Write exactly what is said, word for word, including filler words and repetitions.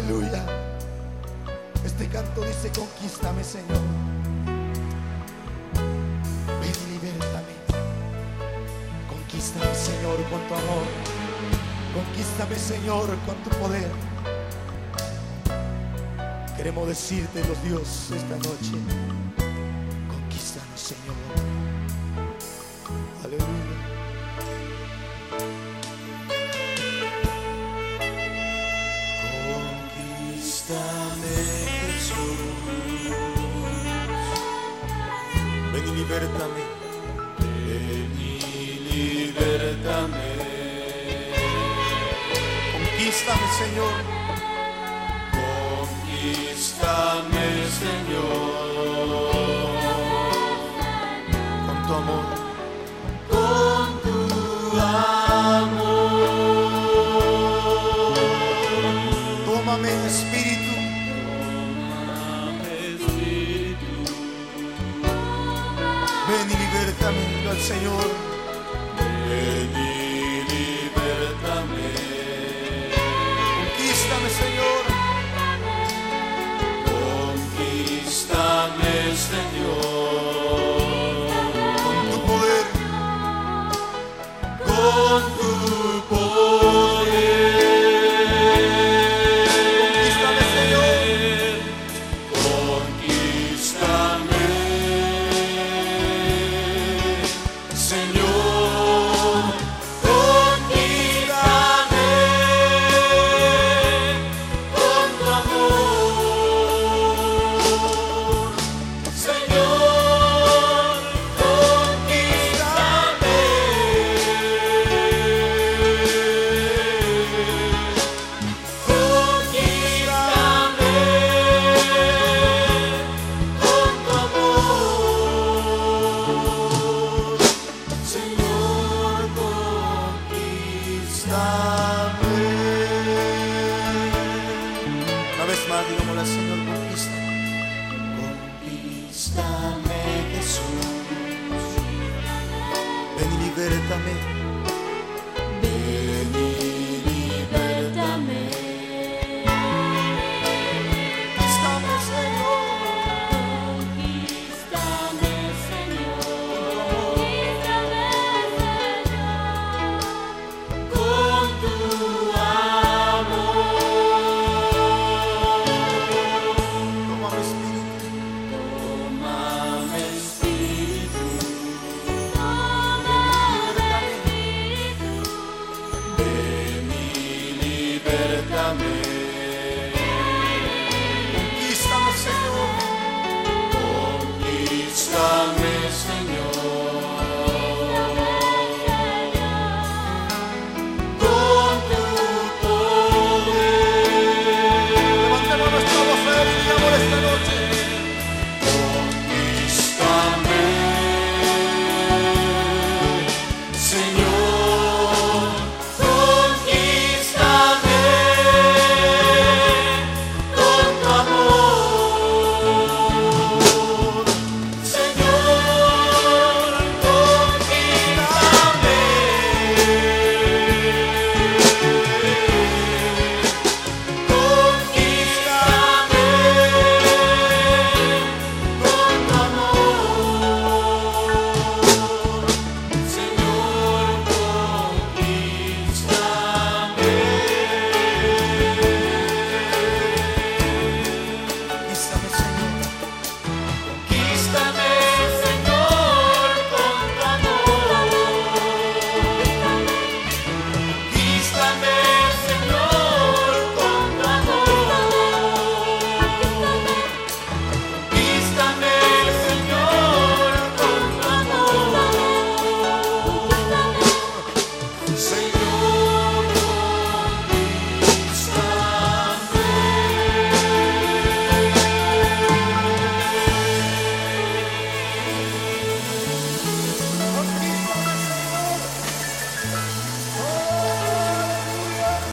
Aleluya. Este canto dice: conquístame, Señor. Ven y libértame. Conquístame, Señor, con tu amor. Conquístame, Señor, con tu poder. Queremos decirte, los Dios, esta noche: conquístame, Señor. Aleluya. Conquístame, Jesús. Ven y libértame. Ven y libértame. Conquístame, Señor. Conquístame, Señor. Con tu amor. Con tu amor. Tómame, Espíritu. Tómame, Espíritu. Ven y libértame al Señor. Ven y libértame. Conquístame, Señor. Conquístame, Señor. Con tu poder. Con tu poder. Conquístame, Señor. Conquístame, Señor. Conquístame con tu amor. Señor, conquístame. Conquístame con tu amor. Señor, conquístame. Una vez más, digámosle: Señor, conquístame. Conquístame, Jesús. Ven y libértame. Ven y libértame. Conquístame, Señor. Conquístame, Señor. Con tu amor. Tómame, Espíritu. Tómame, Espíritu. Ven y libértame.